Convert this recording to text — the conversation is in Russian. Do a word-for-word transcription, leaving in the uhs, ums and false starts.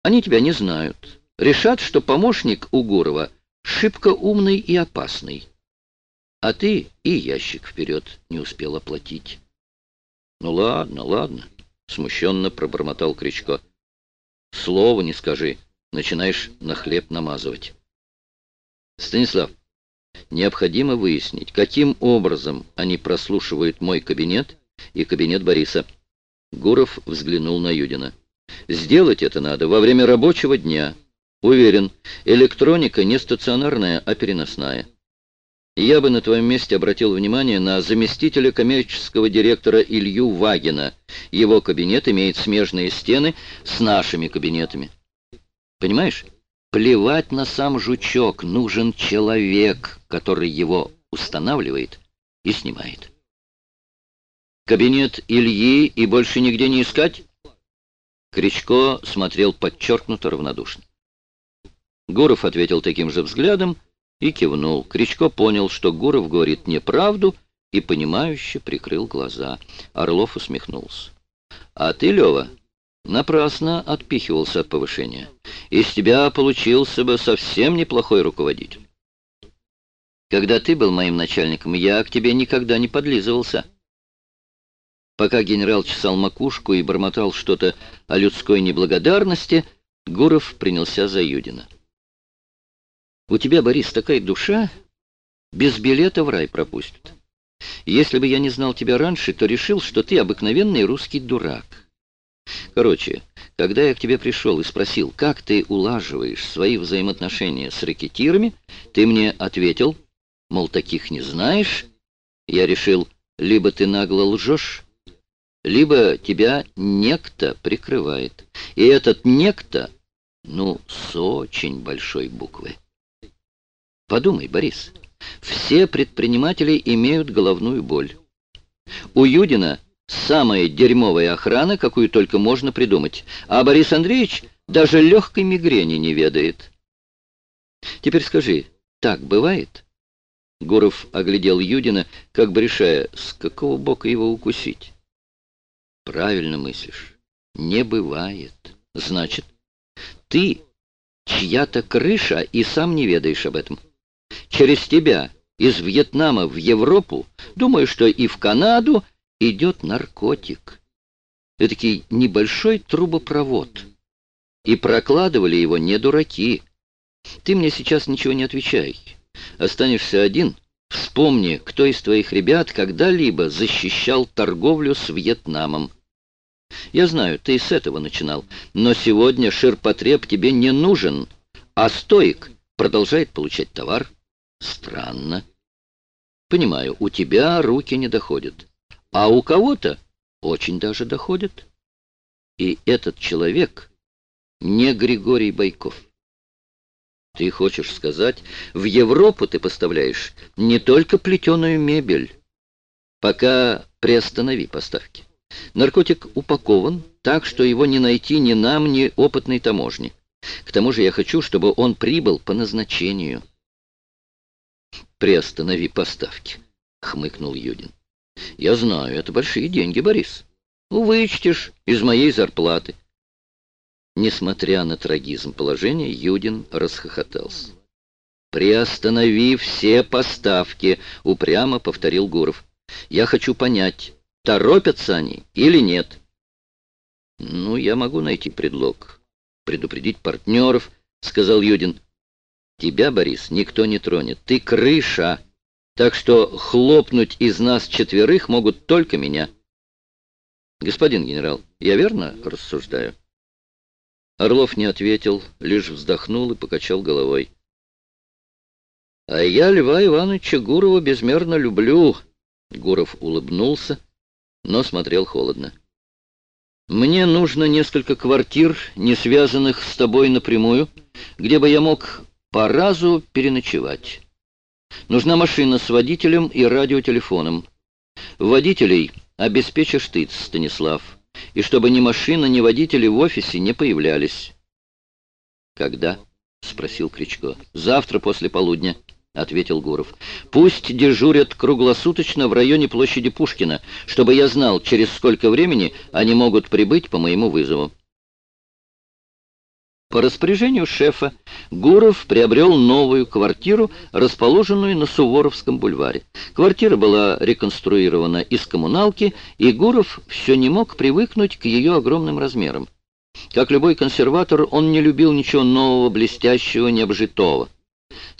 Они тебя не знают. Решат, что помощник у Гурова шибко умный и опасный. А ты и ящик вперед не успел оплатить. — Ну ладно, ладно, — смущенно пробормотал Кричко. — Слова не скажи, начинаешь на хлеб намазывать. — Станислав, необходимо выяснить, каким образом они прослушивают мой кабинет и кабинет Бориса. Гуров взглянул на Юдина. Сделать это надо во время рабочего дня. Уверен, электроника не стационарная, а переносная. Я бы на твоем месте обратил внимание на заместителя коммерческого директора Илью Вагина. Его кабинет имеет смежные стены с нашими кабинетами. Понимаешь? Плевать на сам жучок, нужен человек, который его устанавливает и снимает. Кабинет Ильи и больше нигде не искать? Кричко смотрел подчеркнуто равнодушно. Гуров ответил таким же взглядом и кивнул. Кричко понял, что Гуров говорит неправду, и понимающе прикрыл глаза. Орлов усмехнулся. А ты, Лева, напрасно отпихивался от повышения. Из тебя получился бы совсем неплохой руководитель. Когда ты был моим начальником, я к тебе никогда не подлизывался. Пока генерал чесал макушку и бормотал что-то о людской неблагодарности, Гуров принялся за Юдина. У тебя, Борис, такая душа, без билета в рай пропустят. Если бы я не знал тебя раньше, то решил, что ты обыкновенный русский дурак. Короче, когда я к тебе пришел и спросил, как ты улаживаешь свои взаимоотношения с рэкетирами, ты мне ответил, мол, таких не знаешь. Я решил, либо ты нагло лжешь, либо тебя некто прикрывает. И этот некто, ну, с очень большой буквы. Подумай, Борис, все предприниматели имеют головную боль. У Юдина самая дерьмовая охрана, какую только можно придумать, а Борис Андреевич даже легкой мигрени не ведает. Теперь скажи, так бывает? Гуров оглядел Юдина, как бы решая, с какого бока его укусить. Правильно мыслишь. Не бывает. Значит, ты чья-то крыша и сам не ведаешь об этом. Через тебя из Вьетнама в Европу, думаю, что и в Канаду, идет наркотик. Этакий небольшой трубопровод. И прокладывали его не дураки. Ты мне сейчас ничего не отвечай. Останешься один. Вспомни, кто из твоих ребят когда-либо защищал торговлю с Вьетнамом. Я знаю, ты с этого начинал, но сегодня ширпотреб тебе не нужен, а стоик продолжает получать товар. Странно. Понимаю, у тебя руки не доходят, а у кого-то очень даже доходят. И этот человек не Григорий Байков. Ты хочешь сказать, в Европу ты поставляешь не только плетеную мебель. Пока приостанови поставки. Наркотик упакован так, что его не найти ни нам, ни опытной таможне. К тому же я хочу, чтобы он прибыл по назначению. Приостанови поставки, хмыкнул Юдин. Я знаю, это большие деньги, Борис. Вычтешь из моей зарплаты. Несмотря на трагизм положения, Юдин расхохотался. «Приостанови все поставки», — упрямо повторил Гуров. «Я хочу понять, торопятся они или нет?» «Ну, я могу найти предлог. Предупредить партнеров», — сказал Юдин. «Тебя, Борис, никто не тронет. Ты крыша, так что хлопнуть из нас четверых могут только меня». «Господин генерал, я верно рассуждаю?» Орлов не ответил, лишь вздохнул и покачал головой. «А я Льва Ивановича Гурова безмерно люблю», — Гуров улыбнулся, но смотрел холодно. «Мне нужно несколько квартир, не связанных с тобой напрямую, где бы я мог по разу переночевать. Нужна машина с водителем и радиотелефоном. Водителей обеспечишь ты, Станислав, и чтобы ни машина, ни водители в офисе не появлялись». «Когда?» — спросил Кричко. «Завтра после полудня», — ответил Гуров. «Пусть дежурят круглосуточно в районе площади Пушкина, чтобы я знал, через сколько времени они могут прибыть по моему вызову». По распоряжению шефа Гуров приобрел новую квартиру, расположенную на Суворовском бульваре. Квартира была реконструирована из коммуналки, и Гуров все не мог привыкнуть к ее огромным размерам. Как любой консерватор, он не любил ничего нового, блестящего, необжитого.